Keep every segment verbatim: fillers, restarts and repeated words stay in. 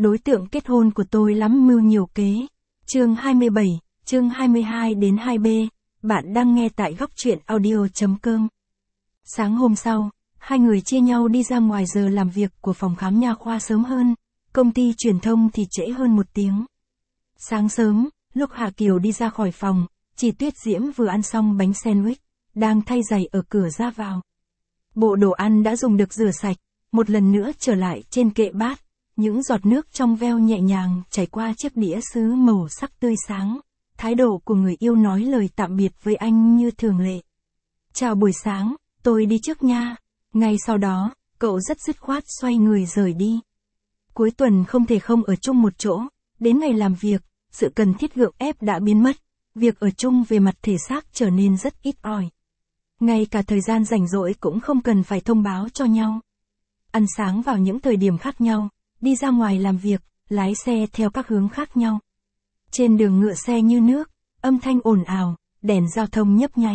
đối tượng kết hôn của tôi lắm mưu nhiều kế. Chương hai mươi bảy, chương hai mươi hai đến hai B, bạn đang nghe tại góc truyện audio.com. Sáng hôm sau, hai người chia nhau đi ra ngoài giờ làm việc của phòng khám nha khoa sớm hơn, công ty truyền thông thì trễ hơn một tiếng. Sáng sớm, lúc Hạ Kiều đi ra khỏi phòng, chị Tuyết Diễm vừa ăn xong bánh sandwich, đang thay giày ở cửa ra vào. Bộ đồ ăn đã dùng được rửa sạch, một lần nữa trở lại trên kệ bát, những giọt nước trong veo nhẹ nhàng chảy qua chiếc đĩa sứ màu sắc tươi sáng. Thái độ của người yêu nói lời tạm biệt với anh như thường lệ. Chào buổi sáng, tôi đi trước nha. Ngay sau đó, cậu rất dứt khoát xoay người rời đi. Cuối tuần không thể không ở chung một chỗ, đến ngày làm việc, sự cần thiết gượng ép đã biến mất, việc ở chung về mặt thể xác trở nên rất ít ỏi. Ngay cả thời gian rảnh rỗi cũng không cần phải thông báo cho nhau. Ăn sáng vào những thời điểm khác nhau, đi ra ngoài làm việc, lái xe theo các hướng khác nhau. Trên đường ngựa xe như nước, âm thanh ồn ào, đèn giao thông nhấp nháy.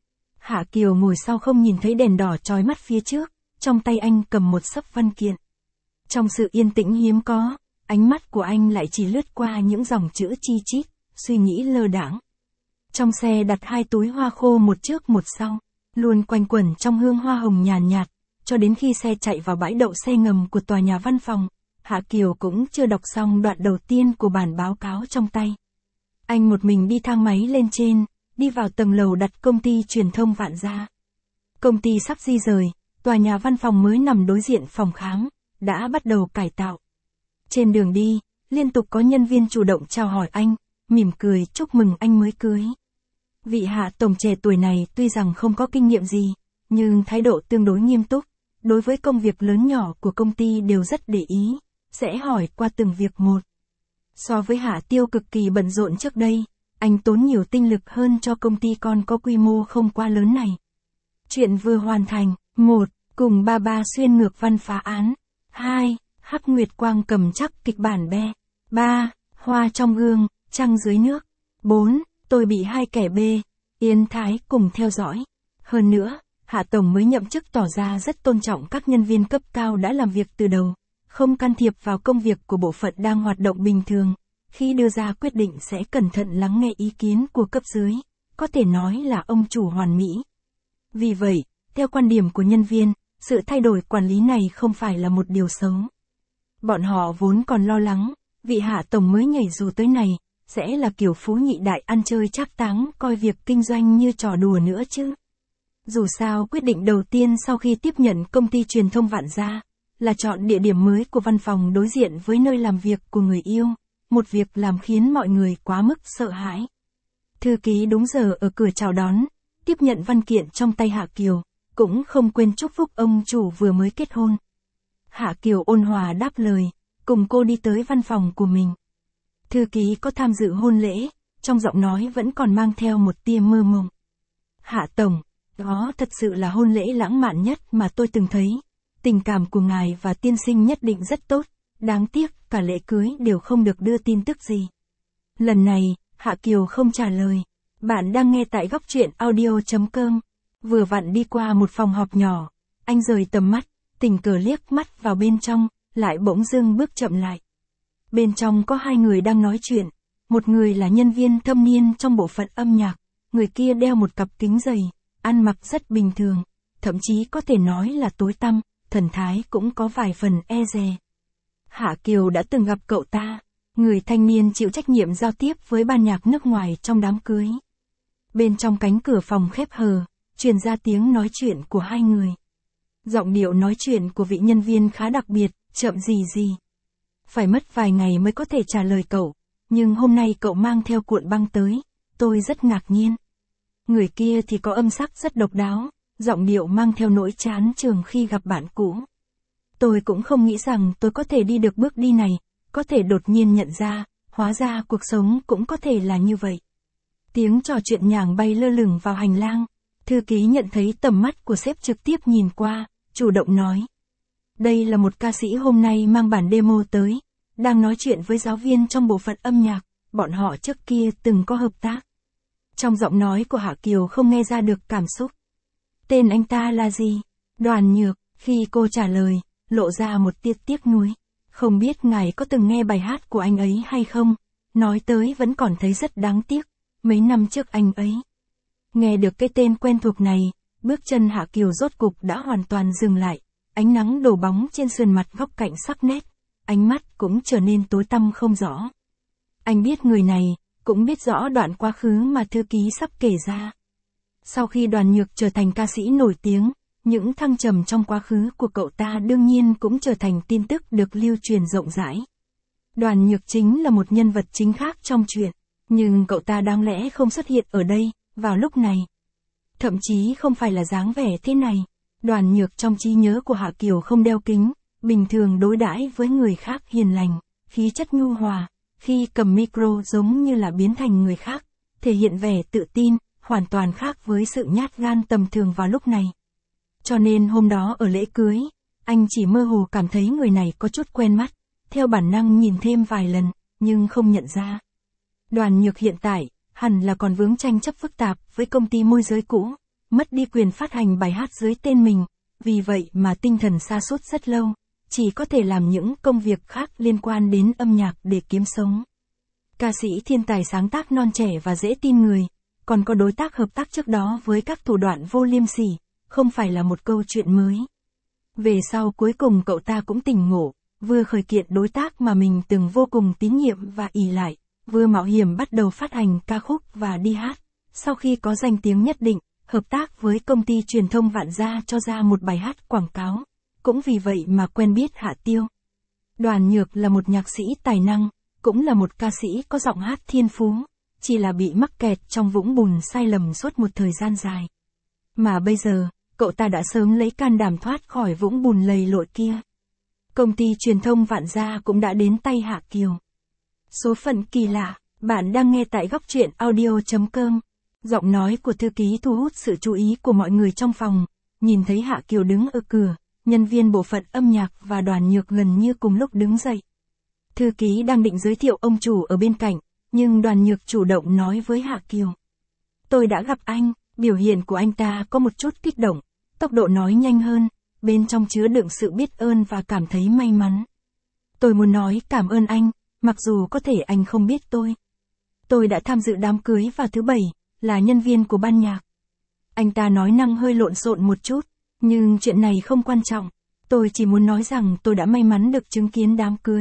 Hạ Kiều ngồi sau không nhìn thấy đèn đỏ chói mắt phía trước, trong tay anh cầm một xấp văn kiện. Trong sự yên tĩnh hiếm có, ánh mắt của anh lại chỉ lướt qua những dòng chữ chi chít, suy nghĩ lơ đãng. Trong xe đặt hai túi hoa khô một trước một sau, luôn quanh quẩn trong hương hoa hồng nhàn nhạt, cho đến khi xe chạy vào bãi đậu xe ngầm của tòa nhà văn phòng. Hạ Kiều cũng chưa đọc xong đoạn đầu tiên của bản báo cáo trong tay. Anh một mình đi thang máy lên trên, đi vào tầng lầu đặt công ty truyền thông Vạn Gia. Công ty sắp di rời, tòa nhà văn phòng mới nằm đối diện phòng khám, đã bắt đầu cải tạo. Trên đường đi, liên tục có nhân viên chủ động chào hỏi anh, mỉm cười chúc mừng anh mới cưới. Vị Hạ tổng trẻ tuổi này tuy rằng không có kinh nghiệm gì, nhưng thái độ tương đối nghiêm túc, đối với công việc lớn nhỏ của công ty đều rất để ý. Sẽ hỏi qua từng việc một. So với Hạ Tiêu cực kỳ bận rộn trước đây, anh tốn nhiều tinh lực hơn cho công ty con có quy mô không quá lớn này. Chuyện vừa hoàn thành. Một. Cùng ba ba xuyên ngược văn phá án. Hai. Hắc Nguyệt Quang cầm chắc kịch bản be. Ba. Hoa trong gương, trăng dưới nước. Bốn. Tôi bị hai kẻ bê, Yên Thái cùng theo dõi. Hơn nữa, Hạ Tổng mới nhậm chức tỏ ra rất tôn trọng các nhân viên cấp cao đã làm việc từ đầu. Không can thiệp vào công việc của bộ phận đang hoạt động bình thường, khi đưa ra quyết định sẽ cẩn thận lắng nghe ý kiến của cấp dưới, có thể nói là ông chủ hoàn mỹ. Vì vậy, theo quan điểm của nhân viên, sự thay đổi quản lý này không phải là một điều xấu. Bọn họ vốn còn lo lắng, vị Hạ Tổng mới nhảy dù tới này, sẽ là kiểu phú nhị đại ăn chơi trác táng coi việc kinh doanh như trò đùa nữa chứ. Dù sao quyết định đầu tiên sau khi tiếp nhận công ty truyền thông Vạn Gia, là chọn địa điểm mới của văn phòng đối diện với nơi làm việc của người yêu, một việc làm khiến mọi người quá mức sợ hãi. Thư ký đúng giờ ở cửa chào đón, tiếp nhận văn kiện trong tay Hạ Kiều, cũng không quên chúc phúc ông chủ vừa mới kết hôn. Hạ Kiều ôn hòa đáp lời, cùng cô đi tới văn phòng của mình. Thư ký có tham dự hôn lễ, trong giọng nói vẫn còn mang theo một tia mơ mộng. Hạ Tổng, đó thật sự là hôn lễ lãng mạn nhất mà tôi từng thấy. Tình cảm của ngài và tiên sinh nhất định rất tốt, đáng tiếc cả lễ cưới đều không được đưa tin tức gì. Lần này, Hạ Kiều không trả lời. Bạn đang nghe tại góc truyện audio.com. Vừa vặn đi qua một phòng họp nhỏ, anh rời tầm mắt, tình cờ liếc mắt vào bên trong, lại bỗng dưng bước chậm lại. Bên trong có hai người đang nói chuyện, một người là nhân viên thâm niên trong bộ phận âm nhạc, người kia đeo một cặp kính dày, ăn mặc rất bình thường, thậm chí có thể nói là tối tăm. Thần thái cũng có vài phần e dè. Hạ Kiều đã từng gặp cậu ta, người thanh niên chịu trách nhiệm giao tiếp với ban nhạc nước ngoài trong đám cưới. Bên trong cánh cửa phòng khép hờ, truyền ra tiếng nói chuyện của hai người. Giọng điệu nói chuyện của vị nhân viên khá đặc biệt, chậm gì gì. Phải mất vài ngày mới có thể trả lời cậu, nhưng hôm nay cậu mang theo cuộn băng tới, tôi rất ngạc nhiên. Người kia thì có âm sắc rất độc đáo. Giọng điệu mang theo nỗi chán chường khi gặp bạn cũ. Tôi cũng không nghĩ rằng tôi có thể đi được bước đi này, có thể đột nhiên nhận ra, hóa ra cuộc sống cũng có thể là như vậy. Tiếng trò chuyện nhàng bay lơ lửng vào hành lang, thư ký nhận thấy tầm mắt của sếp trực tiếp nhìn qua, chủ động nói. Đây là một ca sĩ hôm nay mang bản demo tới, đang nói chuyện với giáo viên trong bộ phận âm nhạc, bọn họ trước kia từng có hợp tác. Trong giọng nói của Hạ Kiều không nghe ra được cảm xúc. Tên anh ta là gì? Đoàn Nhược, khi cô trả lời, lộ ra một tia tiếc nuối. Không biết ngài có từng nghe bài hát của anh ấy hay không, nói tới vẫn còn thấy rất đáng tiếc, mấy năm trước anh ấy. Nghe được cái tên quen thuộc này, bước chân Hạ Kiều rốt cục đã hoàn toàn dừng lại, ánh nắng đổ bóng trên sườn mặt góc cạnh sắc nét, ánh mắt cũng trở nên tối tăm không rõ. Anh biết người này, cũng biết rõ đoạn quá khứ mà thư ký sắp kể ra. Sau khi Đoàn Nhược trở thành ca sĩ nổi tiếng, những thăng trầm trong quá khứ của cậu ta đương nhiên cũng trở thành tin tức được lưu truyền rộng rãi. Đoàn Nhược chính là một nhân vật chính khác trong chuyện, nhưng cậu ta đáng lẽ không xuất hiện ở đây, vào lúc này. Thậm chí không phải là dáng vẻ thế này. Đoàn Nhược trong trí nhớ của Hạ Kiều không đeo kính, bình thường đối đãi với người khác hiền lành, khí chất nhu hòa, khi cầm micro giống như là biến thành người khác, thể hiện vẻ tự tin, hoàn toàn khác với sự nhát gan tầm thường vào lúc này. Cho nên hôm đó ở lễ cưới, anh chỉ mơ hồ cảm thấy người này có chút quen mắt, theo bản năng nhìn thêm vài lần, nhưng không nhận ra. Đoàn Nhược hiện tại, hẳn là còn vướng tranh chấp phức tạp với công ty môi giới cũ, mất đi quyền phát hành bài hát dưới tên mình, vì vậy mà tinh thần sa sút rất lâu, chỉ có thể làm những công việc khác liên quan đến âm nhạc để kiếm sống. Ca sĩ thiên tài sáng tác non trẻ và dễ tin người, còn có đối tác hợp tác trước đó với các thủ đoạn vô liêm sỉ, không phải là một câu chuyện mới. Về sau cuối cùng cậu ta cũng tỉnh ngộ, vừa khởi kiện đối tác mà mình từng vô cùng tín nhiệm và ỷ lại, vừa mạo hiểm bắt đầu phát hành ca khúc và đi hát. Sau khi có danh tiếng nhất định, hợp tác với công ty truyền thông Vạn Gia cho ra một bài hát quảng cáo. Cũng vì vậy mà quen biết Hạ Tiêu. Đoàn Nhược là một nhạc sĩ tài năng, cũng là một ca sĩ có giọng hát thiên phú, chỉ là bị mắc kẹt trong vũng bùn sai lầm suốt một thời gian dài. Mà bây giờ, cậu ta đã sớm lấy can đảm thoát khỏi vũng bùn lầy lội kia. Công ty truyền thông Vạn Gia cũng đã đến tay Hạ Kiều. Số phận kỳ lạ, bạn đang nghe tại góc truyện audio chấm com. Giọng nói của thư ký thu hút sự chú ý của mọi người trong phòng, nhìn thấy Hạ Kiều đứng ở cửa, nhân viên bộ phận âm nhạc và Đoàn Nhược gần như cùng lúc đứng dậy. Thư ký đang định giới thiệu ông chủ ở bên cạnh, nhưng Đoàn Nhược chủ động nói với Hạ Kiều. Tôi đã gặp anh, biểu hiện của anh ta có một chút kích động, tốc độ nói nhanh hơn, bên trong chứa đựng sự biết ơn và cảm thấy may mắn. Tôi muốn nói cảm ơn anh, mặc dù có thể anh không biết tôi. Tôi đã tham dự đám cưới vào thứ bảy, là nhân viên của ban nhạc. Anh ta nói năng hơi lộn xộn một chút, nhưng chuyện này không quan trọng. Tôi chỉ muốn nói rằng tôi đã may mắn được chứng kiến đám cưới.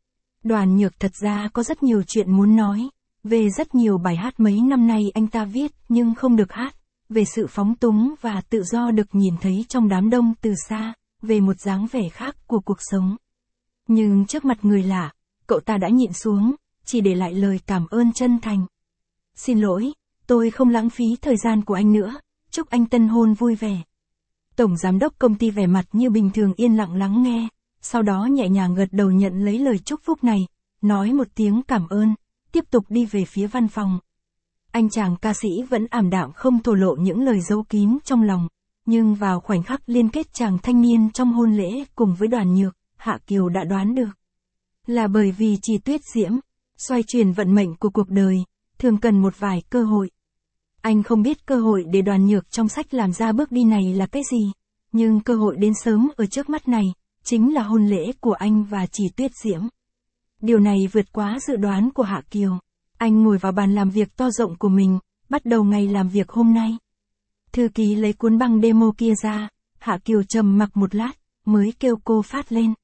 Đoàn Nhược thật ra có rất nhiều chuyện muốn nói, về rất nhiều bài hát mấy năm nay anh ta viết nhưng không được hát, về sự phóng túng và tự do được nhìn thấy trong đám đông từ xa, về một dáng vẻ khác của cuộc sống. Nhưng trước mặt người lạ, cậu ta đã nhịn xuống, chỉ để lại lời cảm ơn chân thành. Xin lỗi, tôi không lãng phí thời gian của anh nữa, chúc anh tân hôn vui vẻ. Tổng giám đốc công ty vẻ mặt như bình thường yên lặng lắng nghe, sau đó nhẹ nhàng gật đầu nhận lấy lời chúc phúc này, nói một tiếng cảm ơn, tiếp tục đi về phía văn phòng. Anh chàng ca sĩ vẫn ảm đạm không thổ lộ những lời giấu kín trong lòng, nhưng vào khoảnh khắc liên kết chàng thanh niên trong hôn lễ cùng với Đoàn Nhược, Hạ Kiều đã đoán được. Là bởi vì chỉ Tuyết Diễm, xoay chuyển vận mệnh của cuộc đời, thường cần một vài cơ hội. Anh không biết cơ hội để Đoàn Nhược trong sách làm ra bước đi này là cái gì, nhưng cơ hội đến sớm ở trước mắt này, chính là hôn lễ của anh và Chỉ Tuyết Diễm. Điều này vượt quá dự đoán của Hạ Kiều. Anh ngồi vào bàn làm việc to rộng của mình, bắt đầu ngày làm việc hôm nay. Thư ký lấy cuốn băng demo kia ra, Hạ Kiều trầm mặc một lát, mới kêu cô phát lên.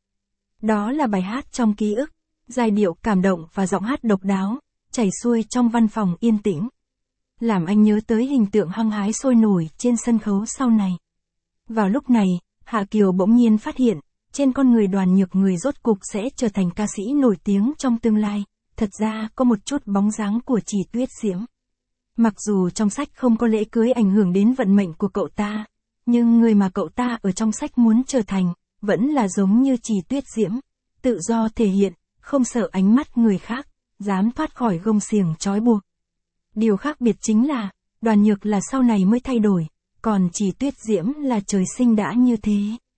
Đó là bài hát trong ký ức, giai điệu cảm động và giọng hát độc đáo, chảy xuôi trong văn phòng yên tĩnh. Làm anh nhớ tới hình tượng hăng hái sôi nổi trên sân khấu sau này. Vào lúc này, Hạ Kiều bỗng nhiên phát hiện, trên con người Đoàn Nhược người rốt cục sẽ trở thành ca sĩ nổi tiếng trong tương lai, thật ra có một chút bóng dáng của Chỉ Tuyết Diễm. Mặc dù trong sách không có lễ cưới ảnh hưởng đến vận mệnh của cậu ta, nhưng người mà cậu ta ở trong sách muốn trở thành, vẫn là giống như Chỉ Tuyết Diễm, tự do thể hiện, không sợ ánh mắt người khác, dám thoát khỏi gông xiềng trói buộc. Điều khác biệt chính là, Đoàn Nhược là sau này mới thay đổi, còn Chỉ Tuyết Diễm là trời sinh đã như thế.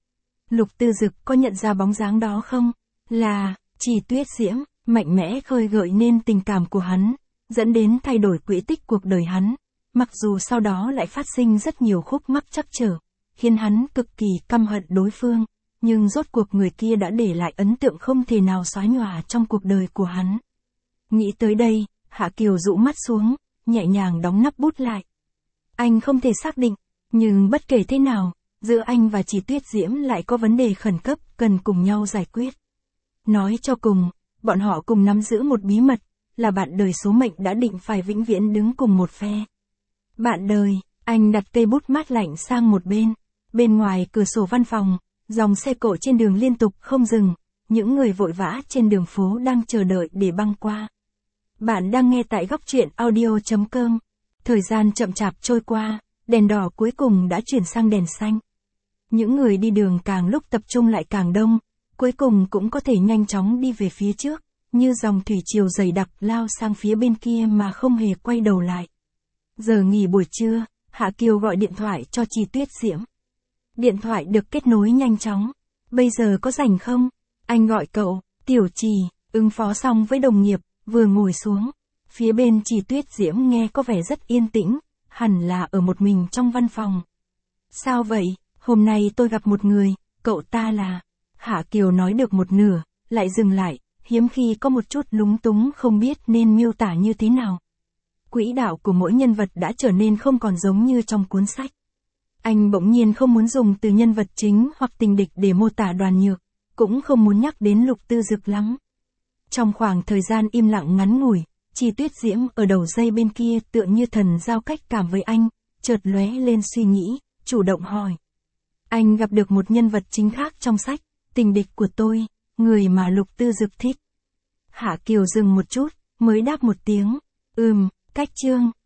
Lục Tư Dực có nhận ra bóng dáng đó không? Là, Chỉ Tuyết Diễm, mạnh mẽ khơi gợi nên tình cảm của hắn, dẫn đến thay đổi quỹ tích cuộc đời hắn, mặc dù sau đó lại phát sinh rất nhiều khúc mắc trắc trở, khiến hắn cực kỳ căm hận đối phương, nhưng rốt cuộc người kia đã để lại ấn tượng không thể nào xóa nhòa trong cuộc đời của hắn. Nghĩ tới đây, Hạ Kiều rũ mắt xuống, nhẹ nhàng đóng nắp bút lại. Anh không thể xác định, nhưng bất kể thế nào, giữa anh và chị Tuyết Diễm lại có vấn đề khẩn cấp cần cùng nhau giải quyết. Nói cho cùng, bọn họ cùng nắm giữ một bí mật, là bạn đời số mệnh đã định phải vĩnh viễn đứng cùng một phe. Bạn đời, anh đặt cây bút mát lạnh sang một bên. Bên ngoài cửa sổ văn phòng, dòng xe cộ trên đường liên tục không dừng, những người vội vã trên đường phố đang chờ đợi để băng qua. Bạn đang nghe tại góc truyện audio chấm com. Thời gian chậm chạp trôi qua, đèn đỏ cuối cùng đã chuyển sang đèn xanh. Những người đi đường càng lúc tập trung lại càng đông, cuối cùng cũng có thể nhanh chóng đi về phía trước, như dòng thủy triều dày đặc lao sang phía bên kia mà không hề quay đầu lại. Giờ nghỉ buổi trưa, Hạ Kiều gọi điện thoại cho chị Tuyết Diễm. Điện thoại được kết nối nhanh chóng. Bây giờ có rảnh không? Anh gọi cậu. Tiểu Trì, ứng phó xong với đồng nghiệp, vừa ngồi xuống. Phía bên chị Tuyết Diễm nghe có vẻ rất yên tĩnh, hẳn là ở một mình trong văn phòng. Sao vậy? Hôm nay tôi gặp một người, cậu ta là... Hạ Kiều nói được một nửa, lại dừng lại, hiếm khi có một chút lúng túng không biết nên miêu tả như thế nào. Quỹ đạo của mỗi nhân vật đã trở nên không còn giống như trong cuốn sách. Anh bỗng nhiên không muốn dùng từ nhân vật chính hoặc tình địch để mô tả Đoàn Nhược, cũng không muốn nhắc đến Lục Tư Dực lắm. Trong khoảng thời gian im lặng ngắn ngủi, chị Tuyết Diễm ở đầu dây bên kia tựa như thần giao cách cảm với anh, chợt lóe lên suy nghĩ, chủ động hỏi. Anh gặp được một nhân vật chính khác trong sách, tình địch của tôi, người mà Lục Tư Dực thích. Hạ Kiều dừng một chút, mới đáp một tiếng, ừm, Cách Trương.